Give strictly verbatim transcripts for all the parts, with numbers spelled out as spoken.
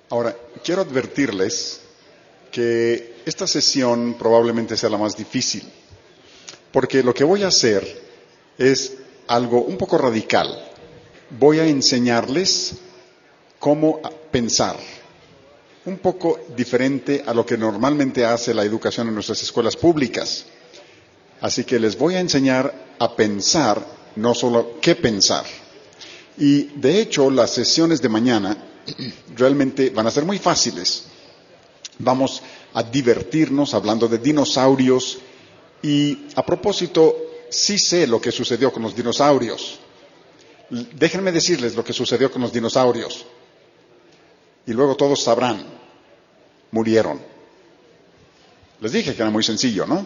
Ahora, quiero advertirles que esta sesión probablemente sea la más difícil, porque lo que voy a hacer es algo un poco radical. Voy a enseñarles cómo pensar, un poco diferente a lo que normalmente hace la educación en nuestras escuelas públicas. Así que les voy a enseñar a pensar, no solo qué pensar. Y de hecho, las sesiones de mañana realmente van a ser muy fáciles. Vamos a divertirnos hablando de dinosaurios y, a propósito, sí sé lo que sucedió con los dinosaurios. Déjenme decirles lo que sucedió con los dinosaurios. Y luego todos sabrán. Murieron. Les dije que era muy sencillo, ¿no?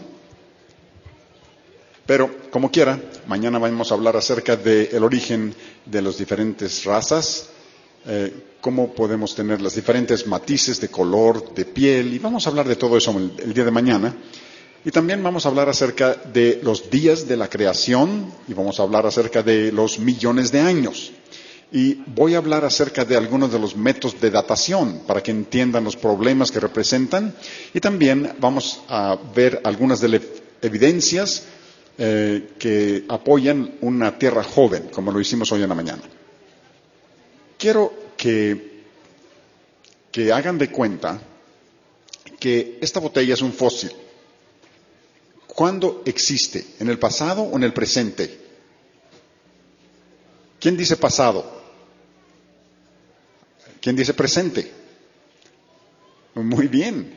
Pero, como quiera, mañana vamos a hablar acerca del origen de las diferentes razas, eh, cómo podemos tener los diferentes matices de color, de piel, y vamos a hablar de todo eso el, el día de mañana. Y también vamos a hablar acerca de los días de la creación, y vamos a hablar acerca de los millones de años. Y voy a hablar acerca de algunos de los métodos de datación para que entiendan los problemas que representan. Y también vamos a ver algunas de las evidencias eh, que apoyan una tierra joven, como lo hicimos hoy en la mañana. Quiero que, que hagan de cuenta que esta botella es un fósil. ¿Cuándo existe? ¿En el pasado o en el presente? ¿Quién dice pasado? ¿Quién dice presente? Muy bien.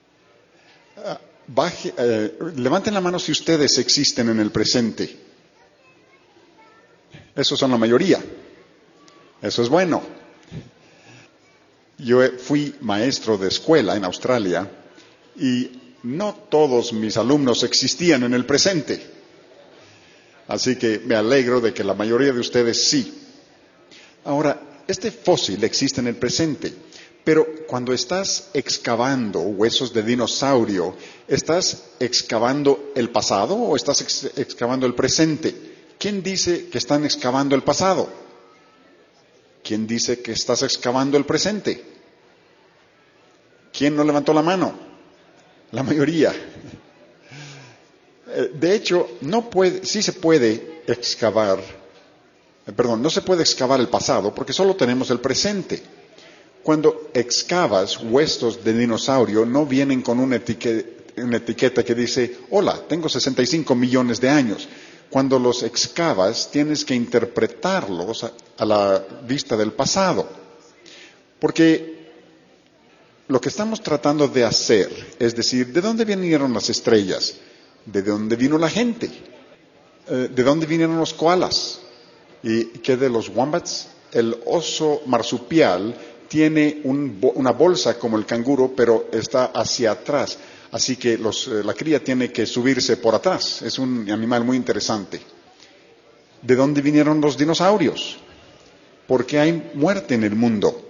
Baje, eh, levanten la mano si ustedes existen en el presente. Esos son la mayoría. Eso es bueno. Yo fui maestro de escuela en Australia y no todos mis alumnos existían en el presente. Así que me alegro de que la mayoría de ustedes sí. Ahora, este fósil existe en el presente, pero cuando estás excavando huesos de dinosaurio, ¿estás excavando el pasado o estás ex- excavando el presente? ¿Quién dice que están excavando el pasado? ¿Quién dice que estás excavando el presente? ¿Quién no levantó la mano? La mayoría. De hecho, no puede, sí se puede excavar, perdón, no se puede excavar el pasado porque solo tenemos el presente. Cuando excavas huesos de dinosaurio, no vienen con una etiqueta, una etiqueta que dice, hola, tengo sesenta y cinco millones de años. Cuando los excavas, tienes que interpretarlos a, a la vista del pasado. Porque lo que estamos tratando de hacer es decir, ¿de dónde vinieron las estrellas? ¿De dónde vino la gente? ¿De dónde vinieron los koalas? ¿Y qué de los wombats? El oso marsupial tiene un, una bolsa como el canguro, pero está hacia atrás. Así que los, la cría tiene que subirse por atrás. Es un animal muy interesante. ¿De dónde vinieron los dinosaurios? ¿Por qué hay muerte en el mundo?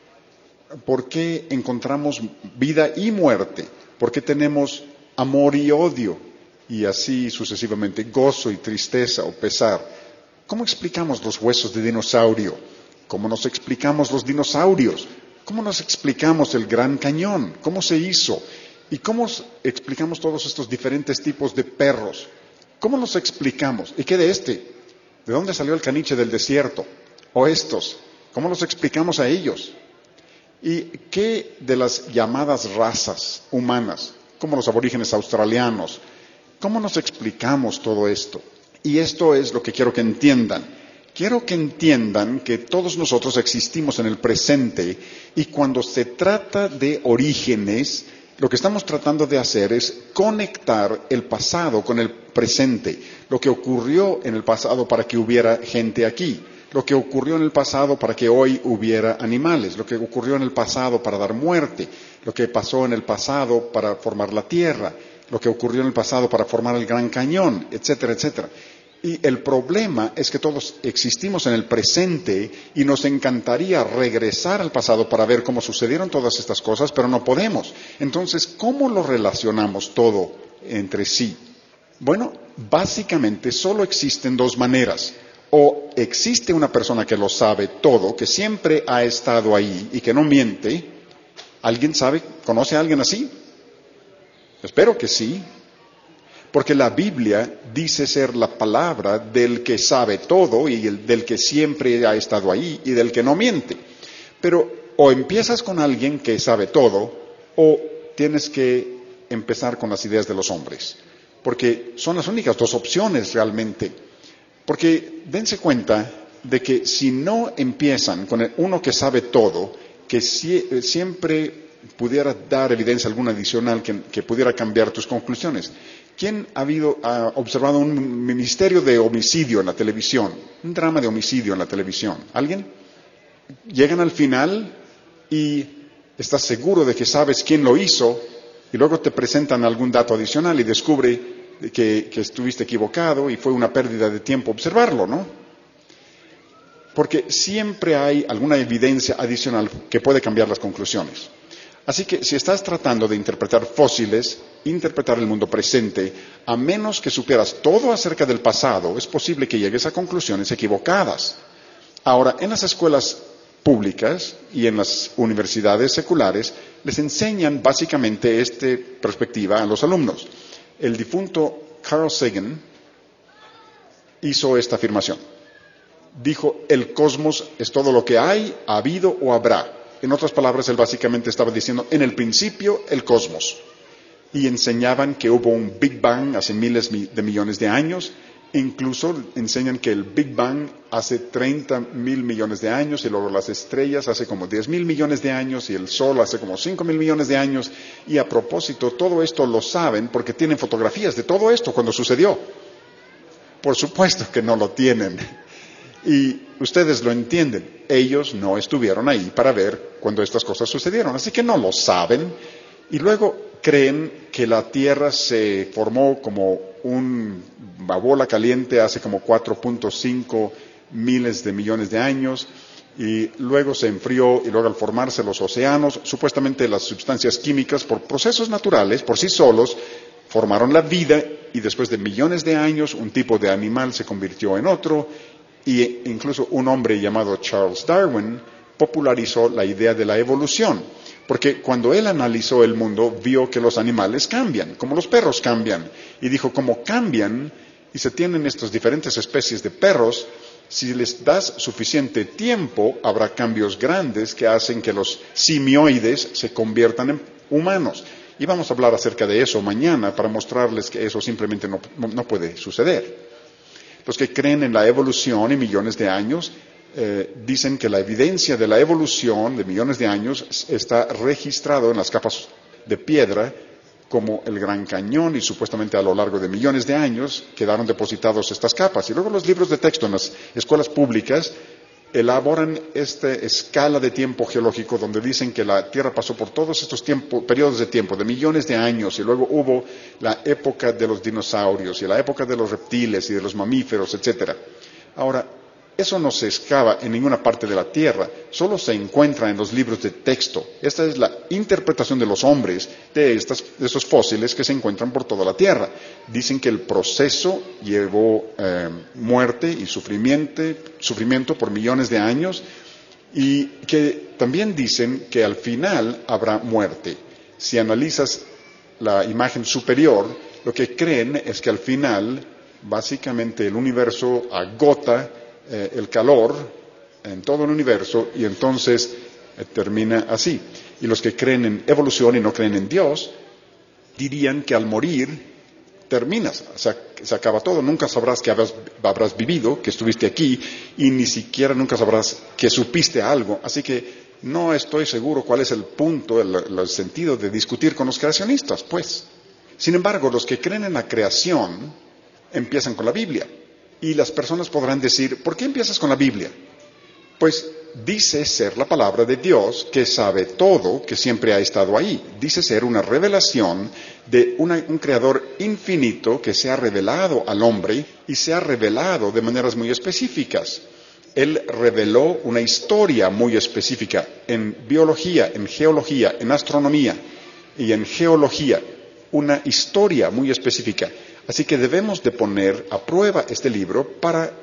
¿Por qué encontramos vida y muerte? ¿Por qué tenemos amor y odio? Y así sucesivamente, gozo y tristeza o pesar. ¿Cómo explicamos los huesos de dinosaurio? ¿Cómo nos explicamos los dinosaurios? ¿Cómo nos explicamos el Gran Cañón? ¿Cómo se hizo? ¿Y cómo explicamos todos estos diferentes tipos de perros? ¿Cómo los explicamos? ¿Y qué de este? ¿De dónde salió el caniche del desierto? ¿O estos? ¿Cómo los explicamos a ellos? ¿Y qué de las llamadas razas humanas, como los aborígenes australianos? ¿Cómo nos explicamos todo esto? Y esto es lo que quiero que entiendan. Quiero que entiendan que todos nosotros existimos en el presente y cuando se trata de orígenes, lo que estamos tratando de hacer es conectar el pasado con el presente. Lo que ocurrió en el pasado para que hubiera gente aquí. Lo que ocurrió en el pasado para que hoy hubiera animales, lo que ocurrió en el pasado para dar muerte, lo que pasó en el pasado para formar la tierra, lo que ocurrió en el pasado para formar el Gran Cañón, etcétera, etcétera. Y el problema es que todos existimos en el presente y nos encantaría regresar al pasado para ver cómo sucedieron todas estas cosas, pero no podemos. Entonces, ¿cómo lo relacionamos todo entre sí? Bueno, básicamente solo existen dos maneras. O existe una persona que lo sabe todo, que siempre ha estado ahí y que no miente, ¿Alguien sabe, conoce a alguien así? Espero que sí. Porque la Biblia dice ser la palabra del que sabe todo y el, del que siempre ha estado ahí y del que no miente. Pero o empiezas con alguien que sabe todo o tienes que empezar con las ideas de los hombres. Porque son las únicas dos opciones realmente. Porque dense cuenta de que si no empiezan con el, uno que sabe todo, que si, siempre pudiera dar evidencia alguna adicional que, que pudiera cambiar tus conclusiones. ¿Quién ha, habido, ha observado un ministerio de homicidio en la televisión? Un drama de homicidio en la televisión. ¿Alguien? Llegan al final y estás seguro de que sabes quién lo hizo y luego te presentan algún dato adicional y descubre que, que estuviste equivocado y fue una pérdida de tiempo observarlo, ¿no? Porque siempre hay alguna evidencia adicional que puede cambiar las conclusiones. Así que si estás tratando de interpretar fósiles, interpretar el mundo presente, a menos que supieras todo acerca del pasado, es posible que llegues a conclusiones equivocadas. Ahora, en las escuelas públicas y en las universidades seculares, les enseñan básicamente esta perspectiva a los alumnos. El difunto Carl Sagan hizo esta afirmación. Dijo, el cosmos es todo lo que hay, ha habido o habrá. En otras palabras, él básicamente estaba diciendo, en el principio, el cosmos. Y enseñaban que hubo un Big Bang hace miles de millones de años. Incluso enseñan que el Big Bang hace treinta mil millones de años, y luego las estrellas hace como diez mil millones de años, y el Sol hace como cinco mil millones de años. Y a propósito, todo esto lo saben porque tienen fotografías de todo esto cuando sucedió. Por supuesto que no lo tienen. Y ustedes lo entienden, ellos no estuvieron ahí para ver cuando estas cosas sucedieron, así que no lo saben. Y luego creen que la Tierra se formó como una bola caliente hace como cuatro punto cinco miles de millones de años, y luego se enfrió, y luego al formarse los océanos, supuestamente las sustancias químicas por procesos naturales, por sí solos, formaron la vida, y después de millones de años un tipo de animal se convirtió en otro. Y incluso un hombre llamado Charles Darwin popularizó la idea de la evolución, porque cuando él analizó el mundo vio que los animales cambian, como los perros cambian, y dijo, como cambian y se tienen estas diferentes especies de perros, si les das suficiente tiempo habrá cambios grandes que hacen que los simioides se conviertan en humanos. Y vamos a hablar acerca de eso mañana para mostrarles que eso simplemente no, no puede suceder. Los que creen en la evolución y millones de años eh, dicen que la evidencia de la evolución de millones de años está registrado en las capas de piedra como el Gran Cañón, y supuestamente a lo largo de millones de años quedaron depositados estas capas. Y luego los libros de texto en las escuelas públicas elaboran esta escala de tiempo geológico donde dicen que la Tierra pasó por todos estos tiempo, periodos de tiempo, de millones de años, y luego hubo la época de los dinosaurios, y la época de los reptiles y de los mamíferos, etcétera. Ahora, eso no se excava en ninguna parte de la Tierra, solo se encuentra en los libros de texto. Esta es la interpretación de los hombres de, estas, de estos fósiles que se encuentran por toda la Tierra. Dicen que el proceso llevó eh, muerte y sufrimiento, sufrimiento por millones de años, y que también dicen que al final habrá muerte. Si analizas la imagen superior, lo que creen es que al final, básicamente, el universo agota Eh, el calor en todo el universo, y entonces eh, termina así. Y los que creen en evolución y no creen en Dios dirían que al morir terminas, o sea, se acaba todo, nunca sabrás que habrás, habrás vivido, que estuviste aquí, y ni siquiera nunca sabrás que supiste algo. Así que no estoy seguro cuál es el punto, el, el sentido de discutir con los creacionistas, pues. Sin embargo, los que creen en la creación empiezan con la Biblia. Y las personas podrán decir, ¿por qué empiezas con la Biblia? Pues dice ser la palabra de Dios que sabe todo, que siempre ha estado ahí. Dice ser una revelación de una, un creador infinito que se ha revelado al hombre, y se ha revelado de maneras muy específicas. Él reveló una historia muy específica en biología, en geología, en astronomía y en geología. Una historia muy específica. Así que debemos de poner a prueba este libro para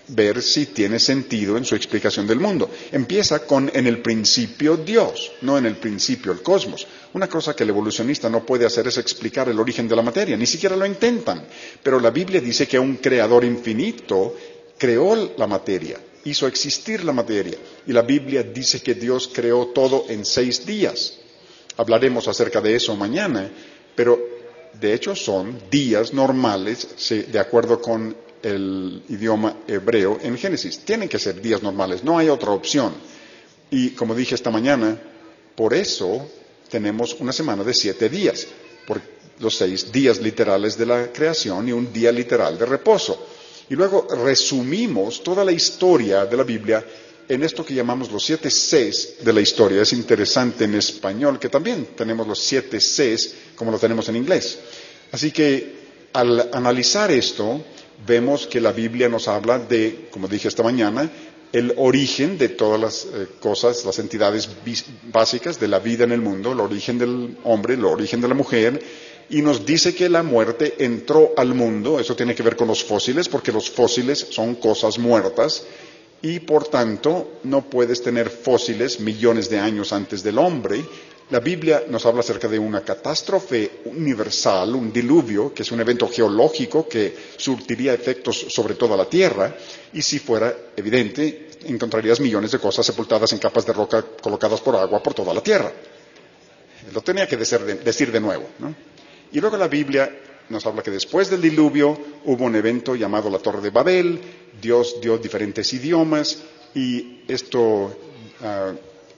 ver si tiene sentido en su explicación del mundo. Empieza con en el principio Dios, no en el principio el cosmos. Una cosa que el evolucionista no puede hacer es explicar el origen de la materia, ni siquiera lo intentan. Pero la Biblia dice que un creador infinito creó la materia, hizo existir la materia. Y la Biblia dice que Dios creó todo en seis días. Hablaremos acerca de eso mañana, pero de hecho son días normales de acuerdo con el idioma hebreo en Génesis. Tienen que ser días normales, no hay otra opción. Y como dije esta mañana, por eso tenemos una semana de siete días, por los seis días literales de la creación y un día literal de reposo. Y luego resumimos toda la historia de la Biblia en esto que llamamos los siete Cs de la historia. Es interesante en español que también tenemos los siete Cs como lo tenemos en inglés. Así que al analizar esto, vemos que la Biblia nos habla de, como dije esta mañana, el origen de todas las eh, cosas, las entidades básicas de la vida en el mundo, el origen del hombre, el origen de la mujer, y nos dice que la muerte entró al mundo. Eso tiene que ver con los fósiles, porque los fósiles son cosas muertas, y por tanto no puedes tener fósiles millones de años antes del hombre. La Biblia nos habla acerca de una catástrofe universal, un diluvio, que es un evento geológico que surtiría efectos sobre toda la Tierra, y si fuera evidente, encontrarías millones de cosas sepultadas en capas de roca colocadas por agua por toda la Tierra. Lo tenía que decir de, decir de nuevo, ¿no? Y luego la Biblia nos habla que después del diluvio hubo un evento llamado la Torre de Babel. Dios dio diferentes idiomas y esto uh,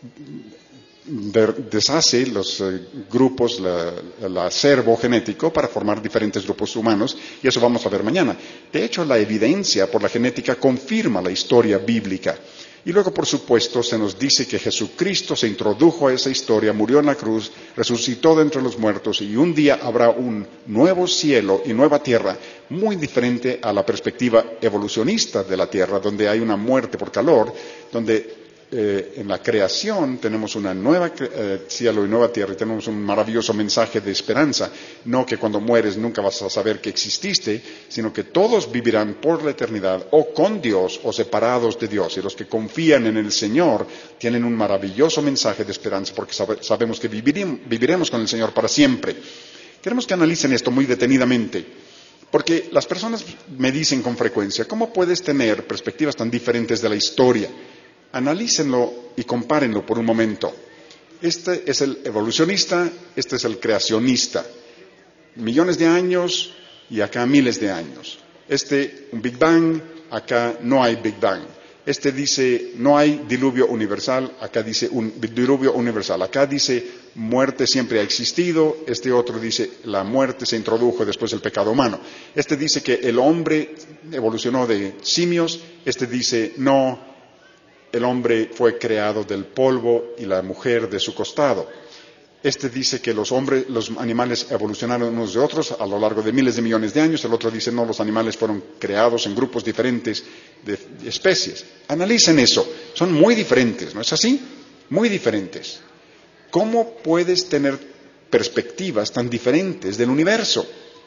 de, deshace los uh, grupos, la, el acervo genético para formar diferentes grupos humanos, y eso vamos a ver mañana. De hecho, la evidencia por la genética confirma la historia bíblica. Y luego, por supuesto, se nos dice que Jesucristo se introdujo a esa historia, murió en la cruz, resucitó de entre los muertos, y un día habrá un nuevo cielo y nueva tierra, muy diferente a la perspectiva evolucionista de la tierra, donde hay una muerte por calor, donde eh, en la creación tenemos una nueva eh, cielo y nueva tierra, y tenemos un maravilloso mensaje de esperanza. No que cuando mueres nunca vas a saber que exististe, sino que todos vivirán por la eternidad o con Dios o separados de Dios. Y los que confían en el Señor tienen un maravilloso mensaje de esperanza, porque sabe, sabemos que viviremos, viviremos con el Señor para siempre. Queremos que analicen esto muy detenidamente, porque las personas me dicen con frecuencia: ¿cómo puedes tener perspectivas tan diferentes de la historia? Analícenlo y compárenlo por un momento. Este es el evolucionista, este es el creacionista. Millones de años y acá miles de años. Este, un Big Bang, acá no hay Big Bang. Este dice, no hay diluvio universal, acá dice un diluvio universal. Acá dice, muerte siempre ha existido. Este otro dice, la muerte se introdujo después del pecado humano. Este dice que el hombre evolucionó de simios. Este dice, no, el hombre fue creado del polvo y la mujer de su costado. Este dice que los hombres, los animales evolucionaron unos de otros a lo largo de miles de millones de años. El otro dice, no, los animales fueron creados en grupos diferentes de especies. Analicen eso. Son muy diferentes, ¿no es así? Muy diferentes. ¿Cómo puedes tener perspectivas tan diferentes del universo?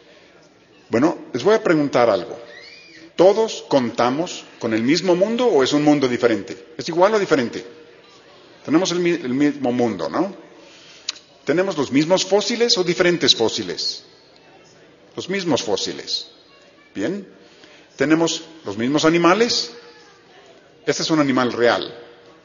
Bueno, les voy a preguntar algo. ¿Todos contamos con el mismo mundo o es un mundo diferente? ¿Es igual o diferente? Tenemos el, el mismo mundo, ¿no? ¿Tenemos los mismos fósiles o diferentes fósiles? Los mismos fósiles. Bien. ¿Tenemos los mismos animales? Este es un animal real,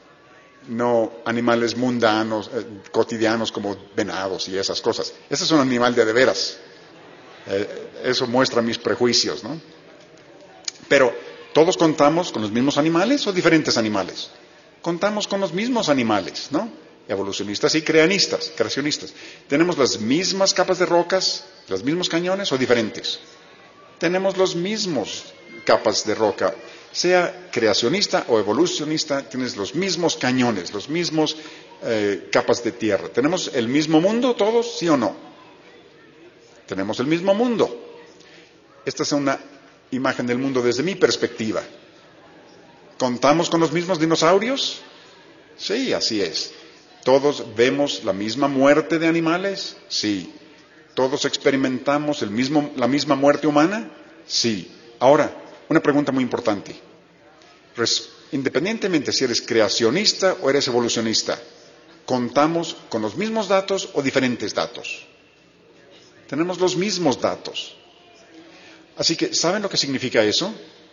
no animales mundanos, eh, cotidianos como venados y esas cosas. Este es un animal de de veras. Eh, eso muestra mis prejuicios, ¿no? Pero, ¿todos contamos con los mismos animales o diferentes animales? Contamos con los mismos animales, ¿no? Evolucionistas y creanistas, creacionistas. ¿Tenemos las mismas capas de rocas, los mismos cañones o diferentes? Tenemos los mismos capas de roca. Sea creacionista o evolucionista, tienes los mismos cañones, los mismos eh, capas de tierra. ¿Tenemos el mismo mundo todos, sí o no? Tenemos el mismo mundo. Esta es una imagen del mundo desde mi perspectiva. ¿Contamos con los mismos dinosaurios? Sí, así es. ¿Todos vemos la misma muerte de animales? Sí. ¿Todos experimentamos el mismo, la misma muerte humana? Sí. Ahora, una pregunta muy importante. Res- independientemente si eres creacionista o eres evolucionista, contamos con los mismos datos o diferentes datos. Tenemos los mismos datos. Así que, ¿saben lo que significa eso?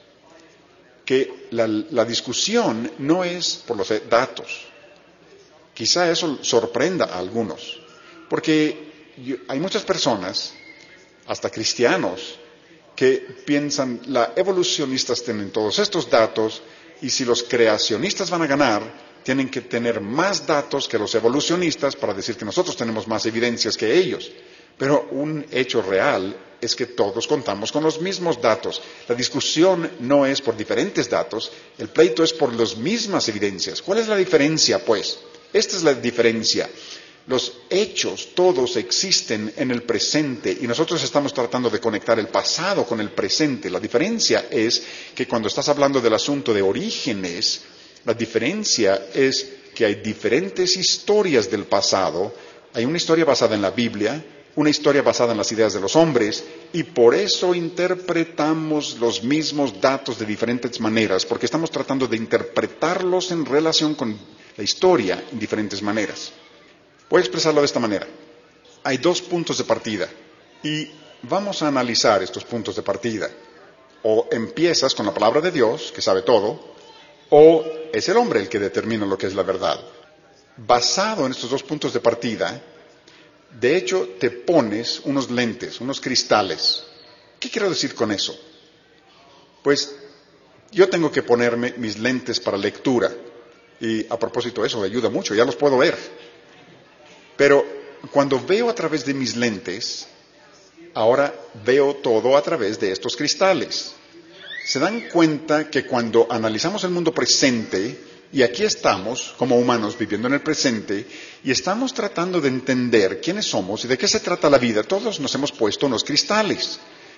Que la, la discusión no es por los datos. Quizá eso sorprenda a algunos, porque yo, hay muchas personas, hasta cristianos, que piensan, los evolucionistas tienen todos estos datos, y si los creacionistas van a ganar, tienen que tener más datos que los evolucionistas para decir que nosotros tenemos más evidencias que ellos. Pero un hecho real es que todos contamos con los mismos datos. La discusión no es por diferentes datos, el pleito es por las mismas evidencias. ¿Cuál es la diferencia, pues? Esta es la diferencia. Los hechos todos existen en el presente y nosotros estamos tratando de conectar el pasado con el presente. La diferencia es que cuando estás hablando del asunto de orígenes, la diferencia es que hay diferentes historias del pasado. Hay una historia basada en la Biblia, una historia basada en las ideas de los hombres, y por eso interpretamos los mismos datos de diferentes maneras, porque estamos tratando de interpretarlos en relación con la historia en diferentes maneras. Voy a expresarlo de esta manera. Hay dos puntos de partida, y vamos a analizar estos puntos de partida. O empiezas con la palabra de Dios, que sabe todo, o es el hombre el que determina lo que es la verdad. Basado en estos dos puntos de partida, de hecho, te pones unos lentes, unos cristales. ¿Qué quiero decir con eso? Pues yo tengo que ponerme mis lentes para lectura. Y a propósito, eso me ayuda mucho, ya los puedo ver. Pero cuando veo a través de mis lentes, ahora veo todo a través de estos cristales. ¿Se dan cuenta que cuando analizamos el mundo presente, y aquí estamos como humanos viviendo en el presente, y estamos tratando de entender quiénes somos y de qué se trata la vida, todos nos hemos puesto unos cristales?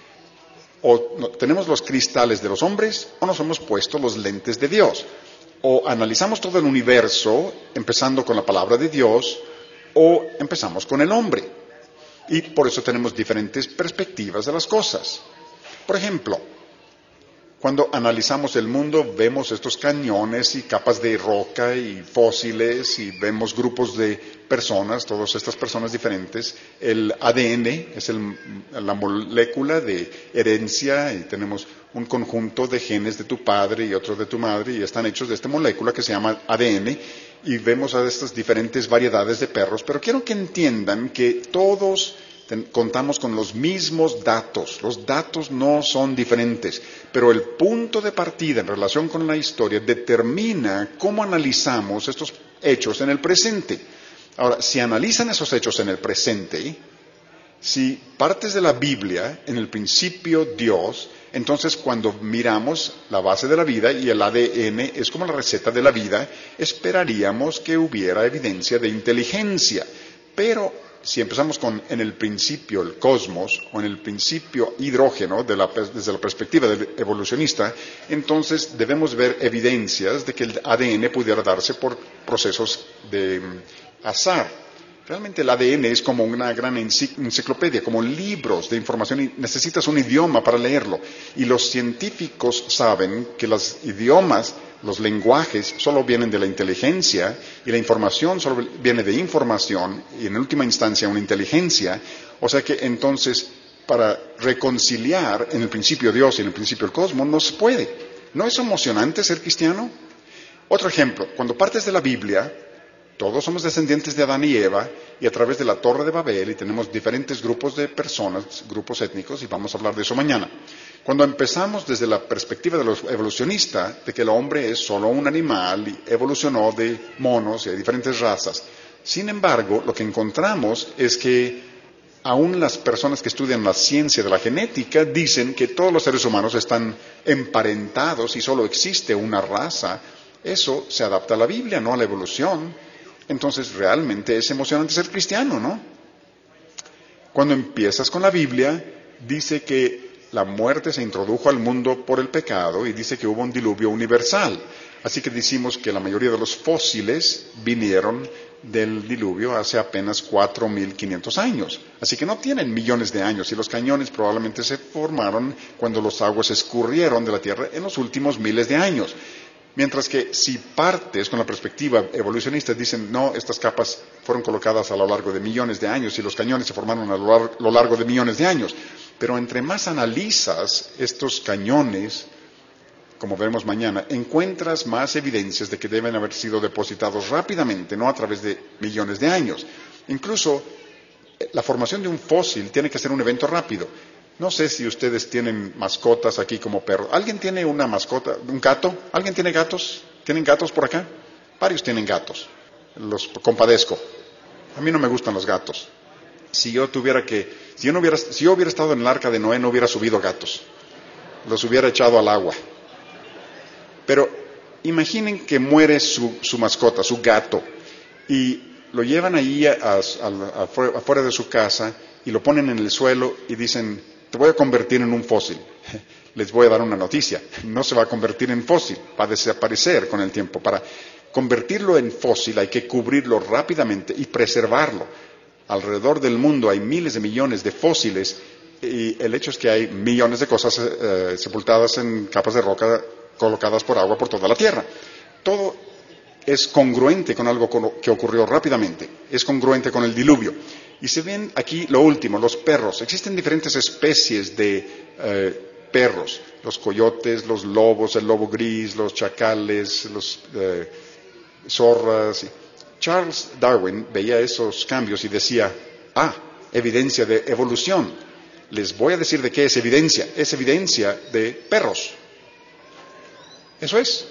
O no, tenemos los cristales de los hombres, o nos hemos puesto los lentes de Dios. O analizamos todo el universo, empezando con la palabra de Dios, o empezamos con el hombre. Y por eso tenemos diferentes perspectivas de las cosas. Por ejemplo, cuando analizamos el mundo, vemos estos cañones y capas de roca y fósiles, y vemos grupos de personas, todas estas personas diferentes. El A D N es el, la molécula de herencia, y tenemos un conjunto de genes de tu padre y otro de tu madre, y están hechos de esta molécula que se llama A D N, y vemos a estas diferentes variedades de perros. Pero quiero que entiendan que todos ten, contamos con los mismos datos. Los datos no son diferentes, pero el punto de partida en relación con la historia determina cómo analizamos estos hechos en el presente. Ahora, si analizan esos hechos en el presente, si partes de la Biblia, en el principio Dios, entonces cuando miramos la base de la vida y el A D N es como la receta de la vida, esperaríamos que hubiera evidencia de inteligencia. Pero si empezamos con en el principio el cosmos o en el principio hidrógeno de la, desde la perspectiva del evolucionista, entonces debemos ver evidencias de que el A D N pudiera darse por procesos de azar. Realmente el A D N es como una gran enciclopedia, como libros de información, y necesitas un idioma para leerlo. Y los científicos saben que los idiomas, los lenguajes, solo vienen de la inteligencia, y la información solo viene de información, y en última instancia una inteligencia. O sea que entonces, para reconciliar en el principio Dios y en el principio el cosmos, no se puede. ¿No es emocionante ser cristiano? Otro ejemplo, cuando partes de la Biblia, todos somos descendientes de Adán y Eva, y a través de la Torre de Babel, y tenemos diferentes grupos de personas, grupos étnicos, y vamos a hablar de eso mañana. Cuando empezamos desde la perspectiva de los evolucionistas, de que el hombre es solo un animal y evolucionó de monos y de diferentes razas, sin embargo, lo que encontramos es que aún las personas que estudian la ciencia de la genética dicen que todos los seres humanos están emparentados y solo existe una raza. Eso se adapta a la Biblia, no a la evolución. Entonces realmente es emocionante ser cristiano, ¿no? Cuando empiezas con la Biblia, dice que la muerte se introdujo al mundo por el pecado, y dice que hubo un diluvio universal. Así que decimos que la mayoría de los fósiles vinieron del diluvio hace apenas cuatro mil quinientos años. Así que no tienen millones de años, y los cañones probablemente se formaron cuando las aguas escurrieron de la tierra en los últimos miles de años. Mientras que si partes con la perspectiva evolucionista, dicen, no, estas capas fueron colocadas a lo largo de millones de años y los cañones se formaron a lo largo de millones de años. Pero entre más analizas estos cañones, como veremos mañana, encuentras más evidencias de que deben haber sido depositados rápidamente, no a través de millones de años. Incluso la formación de un fósil tiene que ser un evento rápido. No sé si ustedes tienen mascotas aquí como perros. ¿Alguien tiene una mascota, un gato? ¿Alguien tiene gatos? ¿Tienen gatos por acá? Varios tienen gatos. Los compadezco. A mí no me gustan los gatos. Si yo tuviera que, si yo no hubiera, si yo hubiera estado en el arca de Noé, no hubiera subido gatos. Los hubiera echado al agua. Pero imaginen que muere su, su mascota, su gato, y lo llevan ahí a, a, a, afuera, afuera de su casa y lo ponen en el suelo y dicen, te voy a convertir en un fósil. Les voy a dar una noticia, no se va a convertir en fósil, va a desaparecer con el tiempo. Para convertirlo en fósil hay que cubrirlo rápidamente y preservarlo. Alrededor del mundo hay miles de millones de fósiles y el hecho es que hay millones de cosas eh, sepultadas en capas de roca colocadas por agua por toda la Tierra. Todo es congruente con algo que ocurrió rápidamente, es congruente con el diluvio. Y se ven aquí lo último, los perros. Existen diferentes especies de eh, perros, los coyotes, los lobos, el lobo gris, los chacales, los eh, zorras. Charles Darwin veía esos cambios y decía, ah, evidencia de evolución. Les voy a decir de qué es evidencia. Es evidencia de perros. Eso es.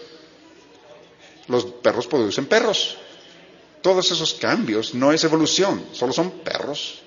Los perros producen perros. Todos esos cambios no es evolución, solo son perros.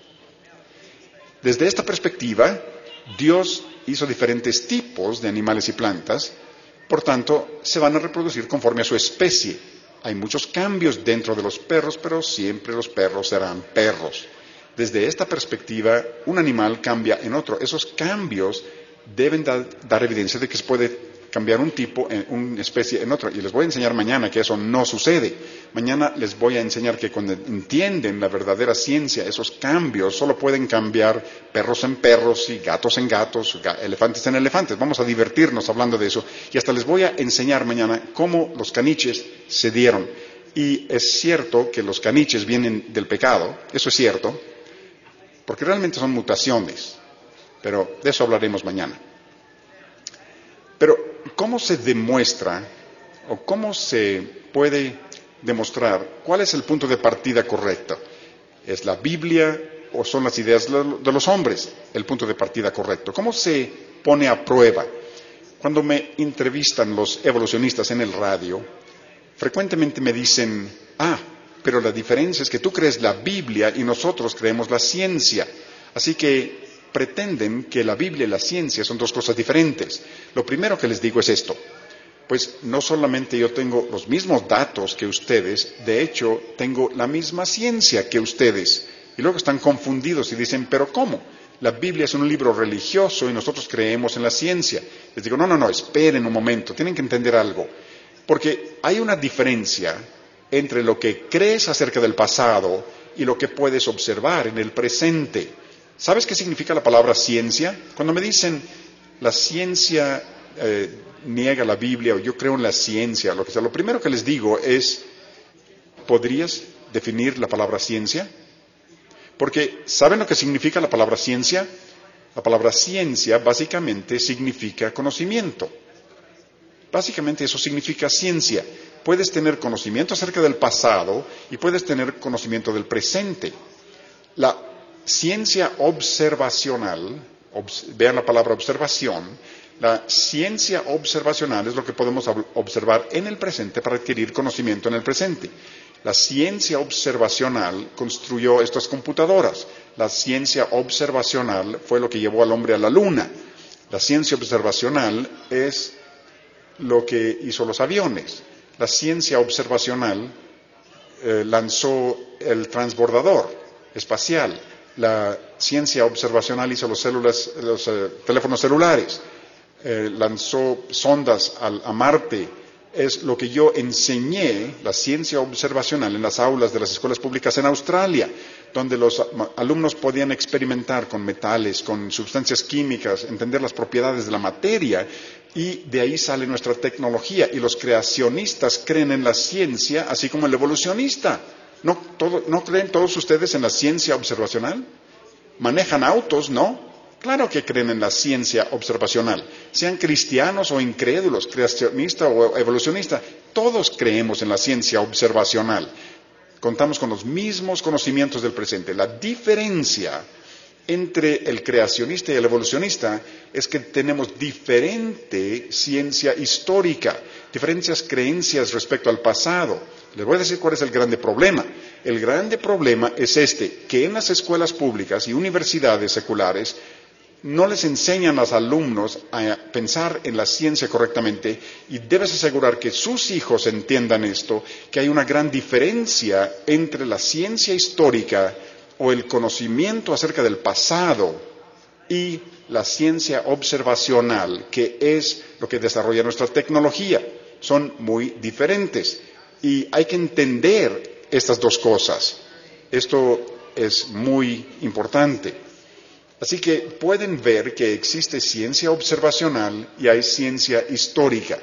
Desde esta perspectiva, Dios hizo diferentes tipos de animales y plantas, por tanto, se van a reproducir conforme a su especie. Hay muchos cambios dentro de los perros, pero siempre los perros serán perros. Desde esta perspectiva, un animal cambia en otro. Esos cambios deben da, dar evidencia de que se puede cambiar un tipo, en una especie en otra. Y les voy a enseñar mañana que eso no sucede. Mañana les voy a enseñar que cuando entienden la verdadera ciencia, esos cambios solo pueden cambiar perros en perros y gatos en gatos, elefantes en elefantes. Vamos a divertirnos hablando de eso. Y hasta les voy a enseñar mañana cómo los caniches se dieron. Y es cierto que los caniches vienen del pecado, eso es cierto, porque realmente son mutaciones. Pero de eso hablaremos mañana. Pero, ¿cómo se demuestra o cómo se puede demostrar cuál es el punto de partida correcto? ¿Es la Biblia o son las ideas de los hombres el punto de partida correcto? ¿Cómo se pone a prueba? Cuando me entrevistan los evolucionistas en el radio, frecuentemente me dicen, ah, pero la diferencia es que tú crees la Biblia y nosotros creemos la ciencia. Así que pretenden que la Biblia y la ciencia son dos cosas diferentes. Lo primero que les digo es esto, pues no solamente yo tengo los mismos datos que ustedes, de hecho tengo la misma ciencia que ustedes. Y luego están confundidos y dicen, ¿pero cómo? La Biblia es un libro religioso y nosotros creemos en la ciencia. Les digo, no, no, no, esperen un momento, tienen que entender algo. Porque hay una diferencia entre lo que crees acerca del pasado y lo que puedes observar en el presente. ¿Sabes qué significa la palabra ciencia? Cuando me dicen la ciencia eh, niega la Biblia o yo creo en la ciencia, lo que sea, lo primero que les digo es, ¿podrías definir la palabra ciencia? Porque ¿saben lo que significa la palabra ciencia? La palabra ciencia básicamente significa conocimiento. Básicamente eso significa ciencia. Puedes tener conocimiento acerca del pasado y puedes tener conocimiento del presente. La ciencia observacional, obs, vean la palabra observación, la ciencia observacional es lo que podemos observar en el presente para adquirir conocimiento en el presente. La ciencia observacional construyó estas computadoras. La ciencia observacional fue lo que llevó al hombre a la luna. La ciencia observacional es lo que hizo los aviones. La ciencia observacional eh, lanzó el transbordador espacial. La ciencia observacional hizo los, células, los eh, teléfonos celulares, eh, lanzó sondas al, a Marte. Es lo que yo enseñé, la ciencia observacional, en las aulas de las escuelas públicas en Australia, donde los alumnos podían experimentar con metales, con sustancias químicas, entender las propiedades de la materia, Y de ahí sale nuestra tecnología. Y los creacionistas creen en la ciencia, así como el evolucionista. ¿No, todo, ¿no creen todos ustedes en la ciencia observacional? ¿Manejan autos? No. Claro que creen en la ciencia observacional. Sean cristianos o incrédulos, creacionista o evolucionista, todos creemos en la ciencia observacional. Contamos con los mismos conocimientos del presente. La diferencia entre el creacionista y el evolucionista es que tenemos diferente ciencia histórica, diferentes creencias respecto al pasado. Les voy a decir cuál es el grande problema. El grande problema es este, que en las escuelas públicas y universidades seculares no les enseñan a los alumnos a pensar en la ciencia correctamente, y debes asegurar que sus hijos entiendan esto, que hay una gran diferencia entre la ciencia histórica o el conocimiento acerca del pasado y la ciencia observacional, que es lo que desarrolla nuestra tecnología. Son muy diferentes y hay que entender estas dos cosas. Esto es muy importante. Así que pueden ver que existe ciencia observacional y hay ciencia histórica.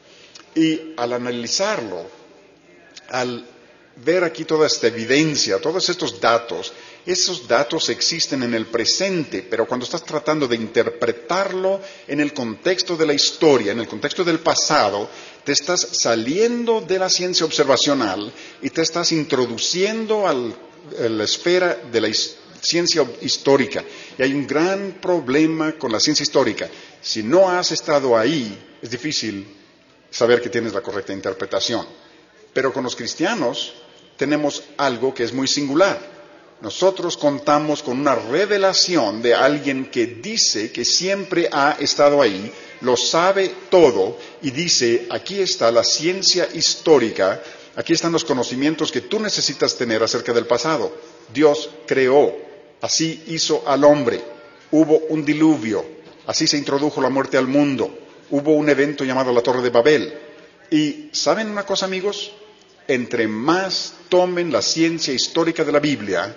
Y al analizarlo, al ver aquí toda esta evidencia, todos estos datos, esos datos existen en el presente, pero cuando estás tratando de interpretarlo en el contexto de la historia, en el contexto del pasado, te estás saliendo de la ciencia observacional y te estás introduciendo al, a la esfera de la ciencia histórica. Y hay un gran problema con la ciencia histórica. Si no has estado ahí, es difícil saber que tienes la correcta interpretación. Pero con los cristianos tenemos algo que es muy singular. Nosotros contamos con una revelación de alguien que dice que siempre ha estado ahí, lo sabe todo y dice, aquí está la ciencia histórica, aquí están los conocimientos que tú necesitas tener acerca del pasado. Dios creó, así hizo al hombre, hubo un diluvio, así se introdujo la muerte al mundo, hubo un evento llamado la Torre de Babel. Y ¿saben una cosa, amigos? Entre más tomen la ciencia histórica de la Biblia,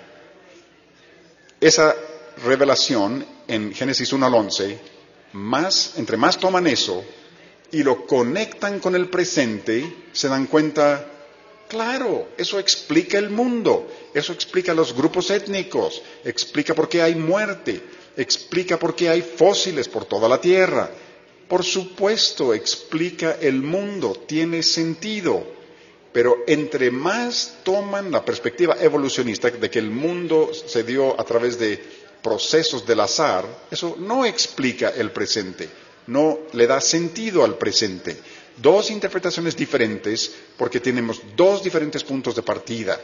esa revelación en Génesis uno al once, más, entre más toman eso y lo conectan con el presente, se dan cuenta, claro, eso explica el mundo, eso explica los grupos étnicos, explica por qué hay muerte, explica por qué hay fósiles por toda la tierra. Por supuesto, explica el mundo, tiene sentido. Pero entre más toman la perspectiva evolucionista de que el mundo se dio a través de procesos del azar, eso no explica el presente, no le da sentido al presente. Dos interpretaciones diferentes porque tenemos dos diferentes puntos de partida.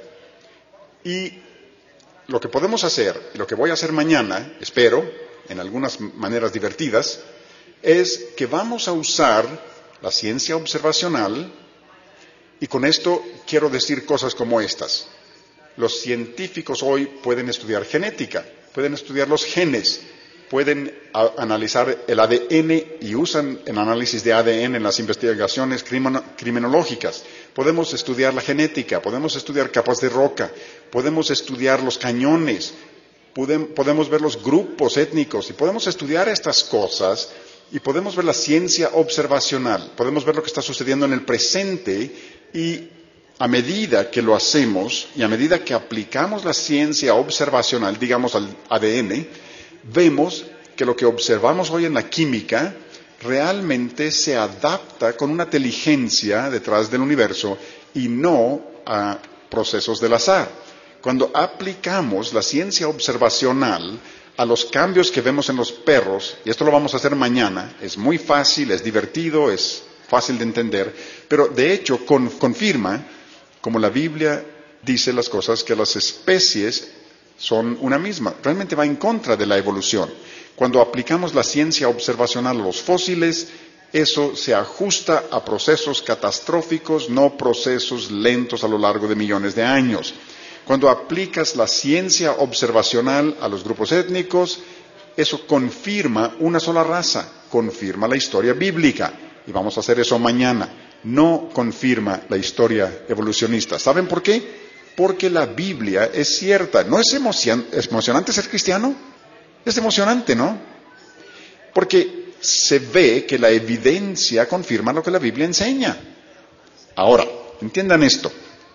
Y lo que podemos hacer, lo que voy a hacer mañana, espero, en algunas maneras divertidas, es que vamos a usar la ciencia observacional. Y con esto quiero decir cosas como estas. Los científicos hoy pueden estudiar genética, pueden estudiar los genes, pueden a- analizar el A D N y usan el análisis de A D N en las investigaciones crimin- criminológicas. Podemos estudiar la genética, podemos estudiar capas de roca, podemos estudiar los cañones, podem- podemos ver los grupos étnicos y podemos estudiar estas cosas. Y podemos ver la ciencia observacional, podemos ver lo que está sucediendo en el presente y a medida que lo hacemos y a medida que aplicamos la ciencia observacional, digamos al A D N, vemos que lo que observamos hoy en la química realmente se adapta con una inteligencia detrás del universo y no a procesos del azar. Cuando aplicamos la ciencia observacional a los cambios que vemos en los perros, y esto lo vamos a hacer mañana, es muy fácil, es divertido, es fácil de entender, pero de hecho con, confirma, como la Biblia dice las cosas, que las especies son una misma, realmente va en contra de la evolución. Cuando aplicamos la ciencia observacional a los fósiles, eso se ajusta a procesos catastróficos, no procesos lentos a lo largo de millones de años. Cuando aplicas la ciencia observacional a los grupos étnicos, eso confirma una sola raza, confirma la historia bíblica. Y vamos a hacer eso mañana. No confirma la historia evolucionista. ¿Saben por qué? Porque la Biblia es cierta. ¿No es emocion- es emocionante ser cristiano? Es emocionante, ¿no? Porque se ve que la evidencia confirma lo que la Biblia enseña. Ahora, entiendan esto.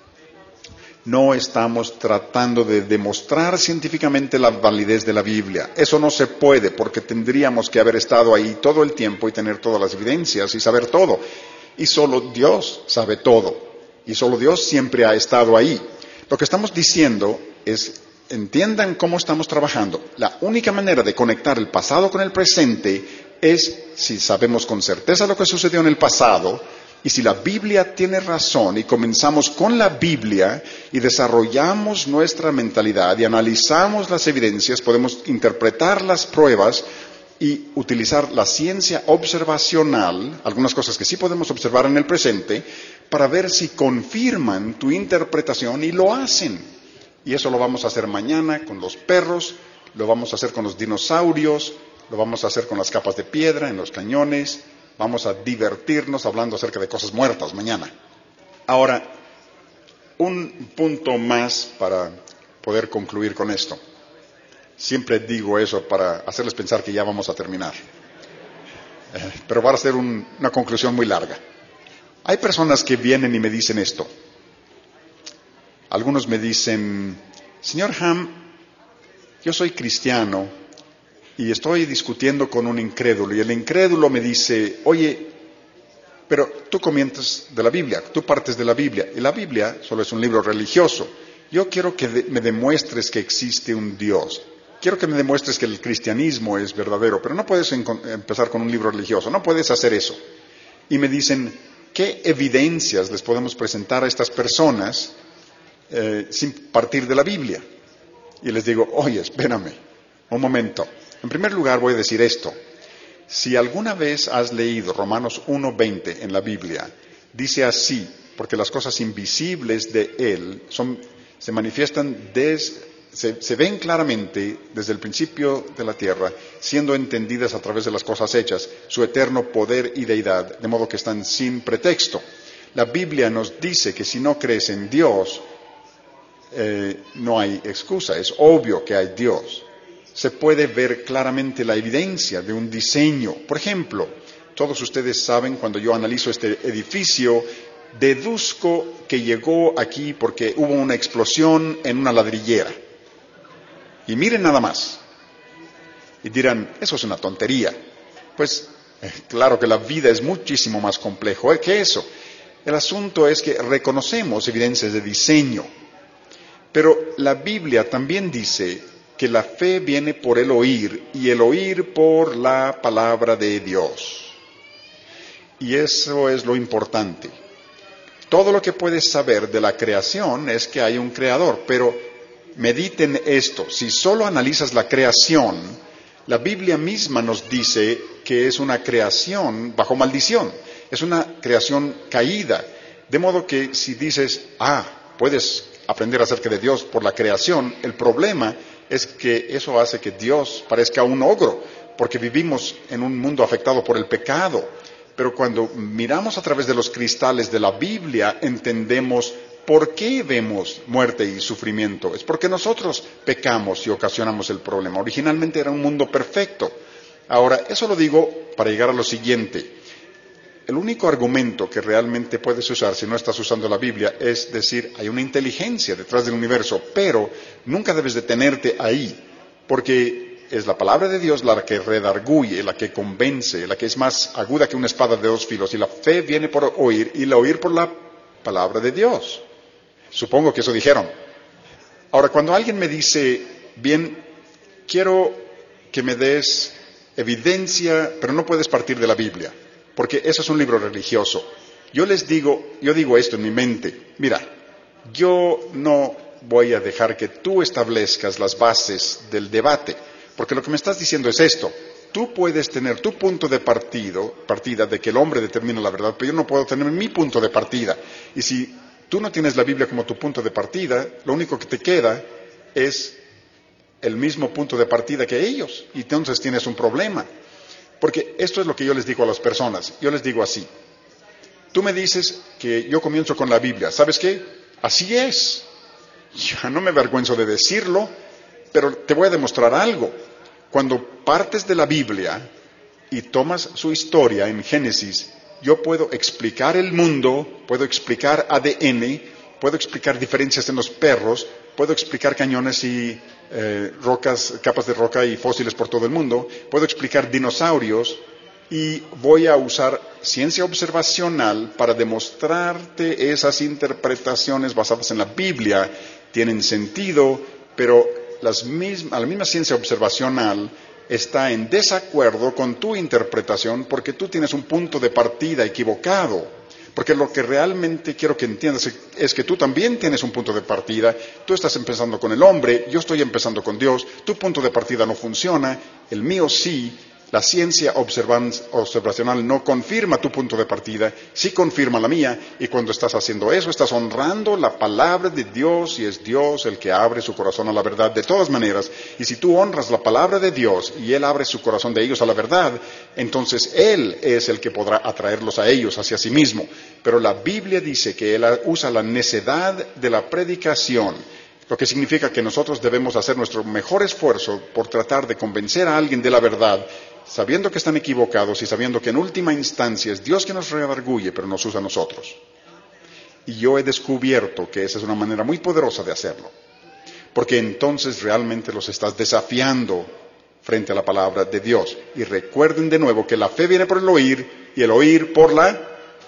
No estamos tratando de demostrar científicamente la validez de la Biblia. Eso no se puede porque tendríamos que haber estado ahí todo el tiempo y tener todas las evidencias y saber todo. Y solo Dios sabe todo. Y solo Dios siempre ha estado ahí. Lo que estamos diciendo es, entiendan cómo estamos trabajando. La única manera de conectar el pasado con el presente es si sabemos con certeza lo que sucedió en el pasado. Y si la Biblia tiene razón y comenzamos con la Biblia y desarrollamos nuestra mentalidad y analizamos las evidencias, podemos interpretar las pruebas y utilizar la ciencia observacional, algunas cosas que sí podemos observar en el presente, para ver si confirman tu interpretación y lo hacen. Y eso lo vamos a hacer mañana con los perros, lo vamos a hacer con los dinosaurios, lo vamos a hacer con las capas de piedra en los cañones. Vamos a divertirnos hablando acerca de cosas muertas mañana. Ahora, un punto más para poder concluir con esto. Siempre digo eso para hacerles pensar que ya vamos a terminar. Eh, pero va a ser un, una conclusión muy larga. Hay personas que vienen y me dicen esto. Algunos me dicen, señor Ham, yo soy cristiano. Y estoy discutiendo con un incrédulo, y el incrédulo me dice, oye, pero tú comienzas de la Biblia, tú partes de la Biblia, y la Biblia solo es un libro religioso. Yo quiero que de, me demuestres que existe un Dios. Quiero que me demuestres que el cristianismo es verdadero, pero no puedes en, empezar con un libro religioso, no puedes hacer eso. Y me dicen, ¿qué evidencias les podemos presentar a estas personas eh, sin partir de la Biblia? Y les digo, oye, espérame, un momento. En primer lugar voy a decir esto. Si alguna vez has leído Romanos uno veinte en la Biblia, dice así, porque las cosas invisibles de Él son, se manifiestan, des, se, se ven claramente desde el principio de la tierra, siendo entendidas a través de las cosas hechas, su eterno poder y deidad, de modo que están sin pretexto. La Biblia nos dice que si no crees en Dios, eh, no hay excusa, es obvio que hay Dios. Se puede ver claramente la evidencia de un diseño. Por ejemplo, todos ustedes saben, cuando yo analizo este edificio, deduzco que llegó aquí porque hubo una explosión en una ladrillera. Y miren nada más. Y dirán, eso es una tontería. Pues, eh, claro que la vida es muchísimo más complejo ¿eh? que eso. El asunto es que reconocemos evidencias de diseño. Pero la Biblia también dice que la fe viene por el oír, y el oír por la palabra de Dios. Y eso es lo importante. Todo lo que puedes saber de la creación es que hay un creador, pero mediten esto, si solo analizas la creación, la Biblia misma nos dice que es una creación bajo maldición, es una creación caída, de modo que si dices, ah, puedes aprender acerca de Dios por la creación, el problema es que eso hace que Dios parezca un ogro, porque vivimos en un mundo afectado por el pecado. Pero cuando miramos a través de los cristales de la Biblia, entendemos por qué vemos muerte y sufrimiento. Es porque nosotros pecamos y ocasionamos el problema. Originalmente era un mundo perfecto. Ahora, eso lo digo para llegar a lo siguiente. El único argumento que realmente puedes usar si no estás usando la Biblia es decir, hay una inteligencia detrás del universo, pero nunca debes detenerte ahí, porque es la palabra de Dios la que redarguye, la que convence, la que es más aguda que una espada de dos filos, y la fe viene por oír, y la oír por la palabra de Dios. Supongo que eso dijeron. Ahora, cuando alguien me dice, bien, quiero que me des evidencia, pero no puedes partir de la Biblia, porque eso es un libro religioso. Yo les digo, yo digo esto en mi mente, mira, yo no voy a dejar que tú establezcas las bases del debate, porque lo que me estás diciendo es esto, tú puedes tener tu punto de partido, partida de que el hombre determina la verdad, pero yo no puedo tener mi punto de partida, y si tú no tienes la Biblia como tu punto de partida, lo único que te queda es el mismo punto de partida que ellos, y entonces tienes un problema. Porque esto es lo que yo les digo a las personas. Yo les digo así. Tú me dices que yo comienzo con la Biblia. ¿Sabes qué? Así es. Ya no me avergüenzo de decirlo, pero te voy a demostrar algo. Cuando partes de la Biblia, y tomas su historia en Génesis, yo puedo explicar el mundo, puedo explicar A D N, puedo explicar diferencias en los perros, puedo explicar cañones y eh, rocas, capas de roca y fósiles por todo el mundo, puedo explicar dinosaurios y voy a usar ciencia observacional para demostrarte esas interpretaciones basadas en la Biblia tienen sentido, pero las mismas, la misma ciencia observacional está en desacuerdo con tu interpretación porque tú tienes un punto de partida equivocado. Porque lo que realmente quiero que entiendas es que tú también tienes un punto de partida. Tú estás empezando con el hombre, yo estoy empezando con Dios. Tu punto de partida no funciona, el mío sí. La ciencia observacional no confirma tu punto de partida, sí confirma la mía. Y cuando estás haciendo eso, estás honrando la palabra de Dios y es Dios el que abre su corazón a la verdad. De todas maneras, y si tú honras la palabra de Dios y Él abre su corazón de ellos a la verdad, entonces Él es el que podrá atraerlos a ellos hacia sí mismo. Pero la Biblia dice que Él usa la necedad de la predicación, lo que significa que nosotros debemos hacer nuestro mejor esfuerzo por tratar de convencer a alguien de la verdad, sabiendo que están equivocados y sabiendo que en última instancia es Dios quien nos redarguye, pero nos usa a nosotros. Y yo he descubierto que esa es una manera muy poderosa de hacerlo, porque entonces realmente los estás desafiando frente a la palabra de Dios. Y recuerden de nuevo que la fe viene por el oír y el oír por la...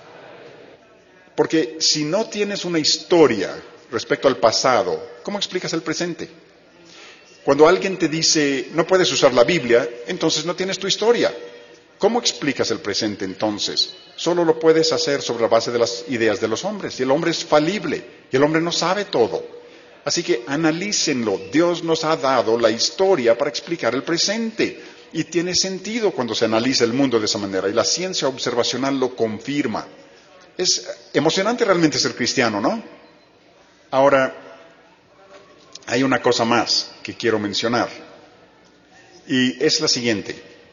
Porque si no tienes una historia respecto al pasado, ¿cómo explicas el presente? Cuando alguien te dice, no puedes usar la Biblia, entonces no tienes tu historia. ¿Cómo explicas el presente entonces? Solo lo puedes hacer sobre la base de las ideas de los hombres. Y el hombre es falible, y el hombre no sabe todo. Así que analícenlo. Dios nos ha dado la historia para explicar el presente. Y tiene sentido cuando se analiza el mundo de esa manera. Y la ciencia observacional lo confirma. Es emocionante realmente ser cristiano, ¿no? Ahora, hay una cosa más que quiero mencionar, y es la siguiente.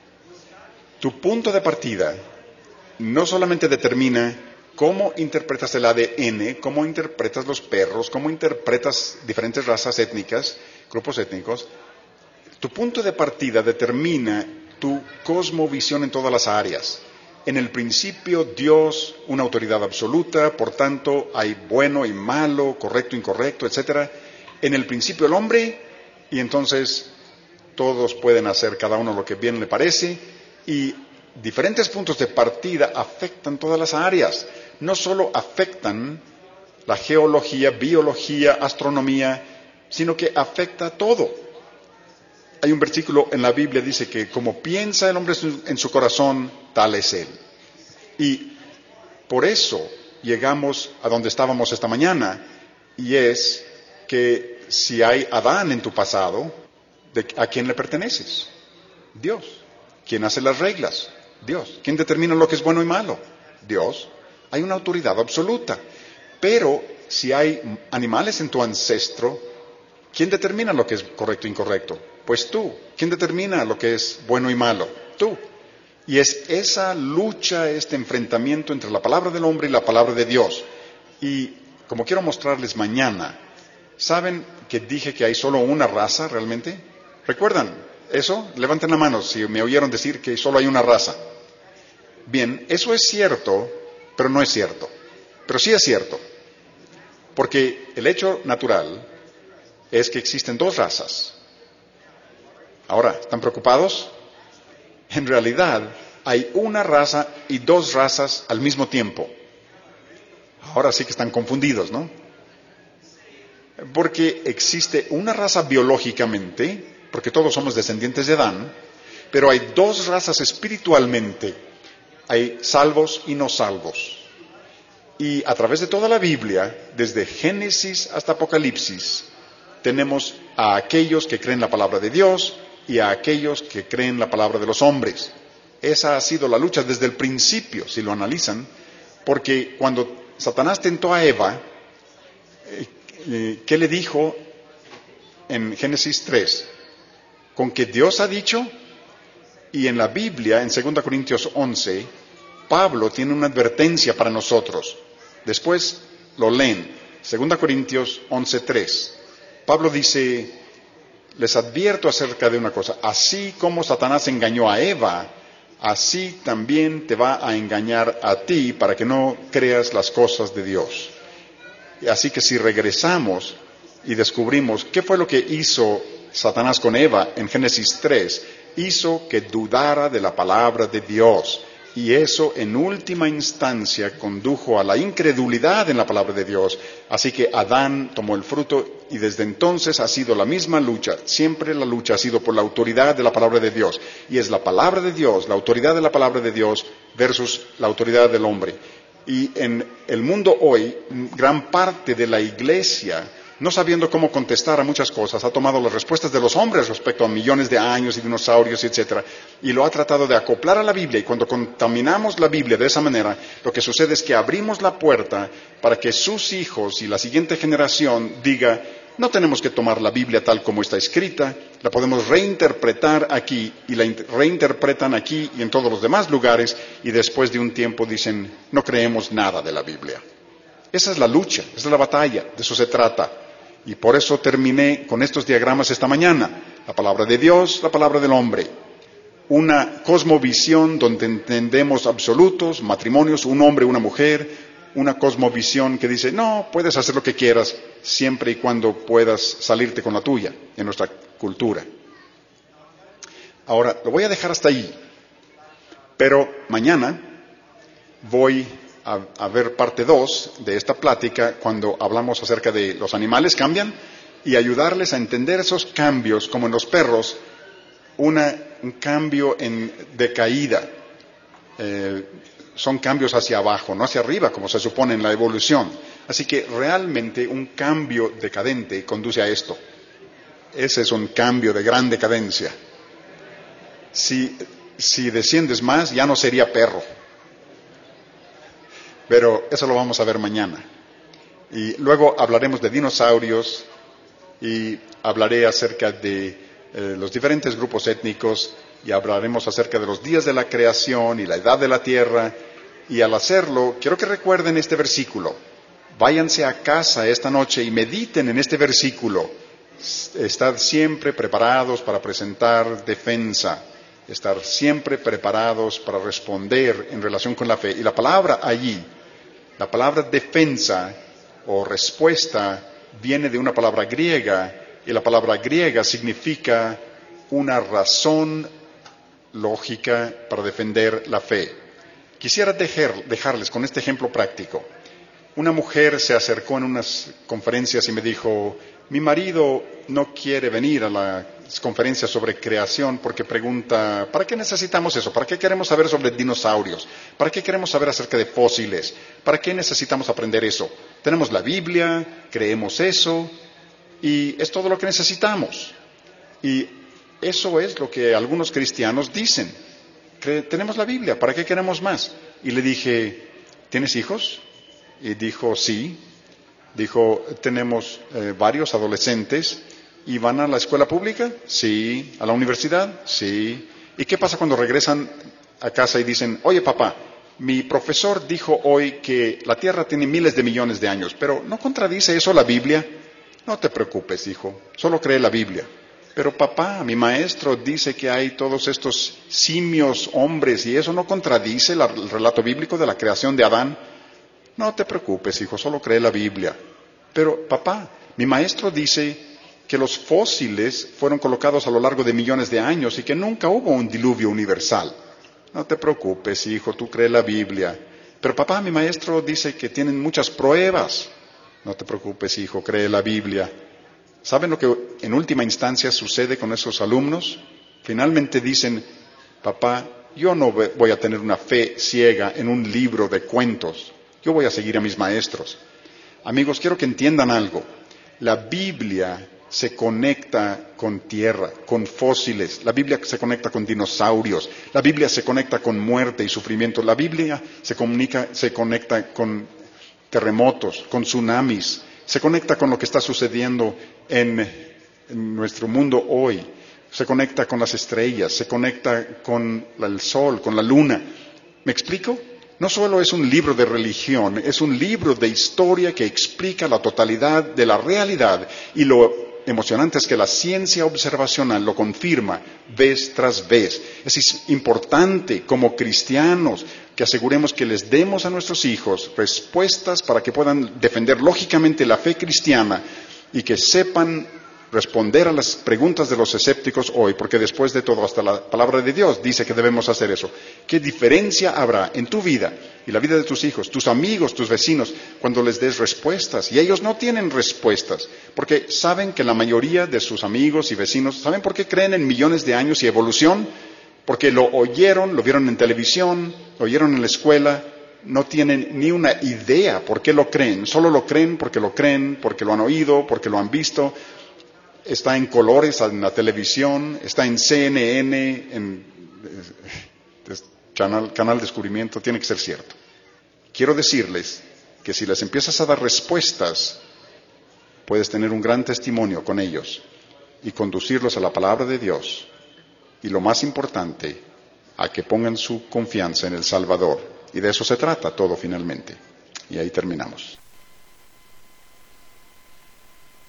Tu punto de partida no solamente determina cómo interpretas el A D N, cómo interpretas los perros, cómo interpretas diferentes razas étnicas, grupos étnicos. Tu punto de partida determina tu cosmovisión en todas las áreas. En el principio, Dios, una autoridad absoluta, por tanto, hay bueno y malo, correcto, incorrecto, etcétera. En el principio el hombre, y entonces todos pueden hacer cada uno lo que bien le parece, y diferentes puntos de partida afectan todas las áreas. No solo afectan la geología, biología, astronomía, sino que afecta todo. Hay un versículo en la Biblia que dice que como piensa el hombre en su corazón, tal es él. Y por eso llegamos a donde estábamos esta mañana, y es que si hay Adán en tu pasado, ¿de ¿a quién le perteneces? Dios. ¿Quién hace las reglas? Dios. ¿Quién determina lo que es bueno y malo? Dios. Hay una autoridad absoluta. Pero si hay animales en tu ancestro, ¿quién determina lo que es correcto e incorrecto? Pues tú. ¿Quién determina lo que es bueno y malo? Tú. Y es esa lucha, este enfrentamiento entre la palabra del hombre y la palabra de Dios. Y como quiero mostrarles mañana, ¿saben que dije que hay solo una raza realmente? ¿Recuerdan eso? Levanten la mano si me oyeron decir que solo hay una raza. Bien, eso es cierto, pero no es cierto. Pero sí es cierto. Porque el hecho natural es que existen dos razas. Ahora, ¿están preocupados? En realidad, hay una raza y dos razas al mismo tiempo. Ahora sí que están confundidos, ¿no? Porque existe una raza biológicamente, porque todos somos descendientes de Adán, pero hay dos razas espiritualmente. Hay salvos y no salvos. Y a través de toda la Biblia, desde Génesis hasta Apocalipsis, tenemos a aquellos que creen la palabra de Dios y a aquellos que creen la palabra de los hombres. Esa ha sido la lucha desde el principio, si lo analizan, porque cuando Satanás tentó a Eva, ¿qué le dijo en Génesis tres? Con que Dios ha dicho, y en la Biblia, en segunda Corintios once, Pablo tiene una advertencia para nosotros. Después lo leen, segunda Corintios once tres. Pablo dice, les advierto acerca de una cosa, así como Satanás engañó a Eva, así también te va a engañar a ti para que no creas las cosas de Dios. Así que si regresamos y descubrimos qué fue lo que hizo Satanás con Eva en Génesis tres, hizo que dudara de la palabra de Dios. Y eso en última instancia condujo a la incredulidad en la palabra de Dios. Así que Adán tomó el fruto y desde entonces ha sido la misma lucha. Siempre la lucha ha sido por la autoridad de la palabra de Dios. Y es la palabra de Dios, la autoridad de la palabra de Dios versus la autoridad del hombre. Y en el mundo hoy, gran parte de la iglesia, no sabiendo cómo contestar a muchas cosas, ha tomado las respuestas de los hombres respecto a millones de años y dinosaurios, etcétera, y lo ha tratado de acoplar a la Biblia. Y cuando contaminamos la Biblia de esa manera, lo que sucede es que abrimos la puerta para que sus hijos y la siguiente generación diga, no tenemos que tomar la Biblia tal como está escrita, la podemos reinterpretar aquí, y la reinterpretan aquí y en todos los demás lugares, y después de un tiempo dicen, no creemos nada de la Biblia. Esa es la lucha, esa es la batalla, de eso se trata. Y por eso terminé con estos diagramas esta mañana. La palabra de Dios, la palabra del hombre. Una cosmovisión donde entendemos absolutos, matrimonios, un hombre, una mujer. Una cosmovisión que dice, no, puedes hacer lo que quieras siempre y cuando puedas salirte con la tuya en nuestra cultura. Ahora, lo voy a dejar hasta ahí. Pero mañana voy a, a ver parte dos de esta plática cuando hablamos acerca de los animales cambian y ayudarles a entender esos cambios, como en los perros, una, un cambio en, de caída. Eh, son cambios hacia abajo, no hacia arriba, como se supone en la evolución. Así que realmente un cambio decadente conduce a esto. Ese es un cambio de gran decadencia. Si, si desciendes más, ya no sería perro. Pero eso lo vamos a ver mañana. Y luego hablaremos de dinosaurios y hablaré acerca de eh, los diferentes grupos étnicos y hablaremos acerca de los días de la creación y la edad de la tierra. Y al hacerlo, quiero que recuerden este versículo. Váyanse a casa esta noche y mediten en este versículo. Estad siempre preparados para presentar defensa. Estar siempre preparados para responder en relación con la fe. Y la palabra allí, la palabra defensa o respuesta, viene de una palabra griega. Y la palabra griega significa una razón lógica para defender la fe. Quisiera dejar, dejarles con este ejemplo práctico. Una mujer se acercó en unas conferencias y me dijo, mi marido no quiere venir a las conferencias sobre creación porque pregunta, ¿para qué necesitamos eso? ¿Para qué queremos saber sobre dinosaurios? ¿Para qué queremos saber acerca de fósiles? ¿Para qué necesitamos aprender eso? Tenemos la Biblia, creemos eso y es todo lo que necesitamos. Y eso es lo que algunos cristianos dicen. Tenemos la Biblia, ¿para qué queremos más? Y le dije, ¿tienes hijos? Y dijo, sí. Dijo, tenemos eh, varios adolescentes. ¿Y van a la escuela pública? Sí. ¿A la universidad? Sí. ¿Y qué pasa cuando regresan a casa y dicen, oye papá, mi profesor dijo hoy que la Tierra tiene miles de millones de años, pero ¿no contradice eso la Biblia? No te preocupes, hijo, solo cree la Biblia. Pero papá, mi maestro dice que hay todos estos simios hombres y eso no contradice el relato bíblico de la creación de Adán. No te preocupes, hijo, solo cree la Biblia. Pero papá, mi maestro dice que los fósiles fueron colocados a lo largo de millones de años y que nunca hubo un diluvio universal. No te preocupes, hijo, tú cree la Biblia. Pero papá, mi maestro dice que tienen muchas pruebas. No te preocupes, hijo, cree la Biblia. ¿Saben lo que en última instancia sucede con esos alumnos? Finalmente dicen, papá, yo no voy a tener una fe ciega en un libro de cuentos. Yo voy a seguir a mis maestros. Amigos, quiero que entiendan algo. La Biblia se conecta con tierra, con fósiles. La Biblia se conecta con dinosaurios. La Biblia se conecta con muerte y sufrimiento. La Biblia se comunica, se conecta con terremotos, con tsunamis. Se conecta con lo que está sucediendo en, en nuestro mundo hoy. Se conecta con las estrellas, se conecta con el sol, con la luna. ¿Me explico? No solo es un libro de religión, es un libro de historia que explica la totalidad de la realidad y lo emocionante es que la ciencia observacional lo confirma vez tras vez. Es importante como cristianos que aseguremos que les demos a nuestros hijos respuestas para que puedan defender lógicamente la fe cristiana y que sepan responder a las preguntas de los escépticos hoy, porque después de todo hasta la palabra de Dios dice que debemos hacer eso. ¿Qué diferencia habrá en tu vida y la vida de tus hijos, tus amigos, tus vecinos, cuando les des respuestas? Y ellos no tienen respuestas, porque saben que la mayoría de sus amigos y vecinos, ¿saben por qué creen en millones de años y evolución? Porque lo oyeron, lo vieron en televisión, lo oyeron en la escuela. No tienen ni una idea por qué lo creen, solo lo creen porque lo creen, porque lo han oído, porque lo han visto. Está en colores en la televisión, está en C N N, en eh, canal, canal Descubrimiento, tiene que ser cierto. Quiero decirles que si les empiezas a dar respuestas, puedes tener un gran testimonio con ellos y conducirlos a la palabra de Dios. Y lo más importante, a que pongan su confianza en el Salvador. Y de eso se trata todo finalmente. Y ahí terminamos.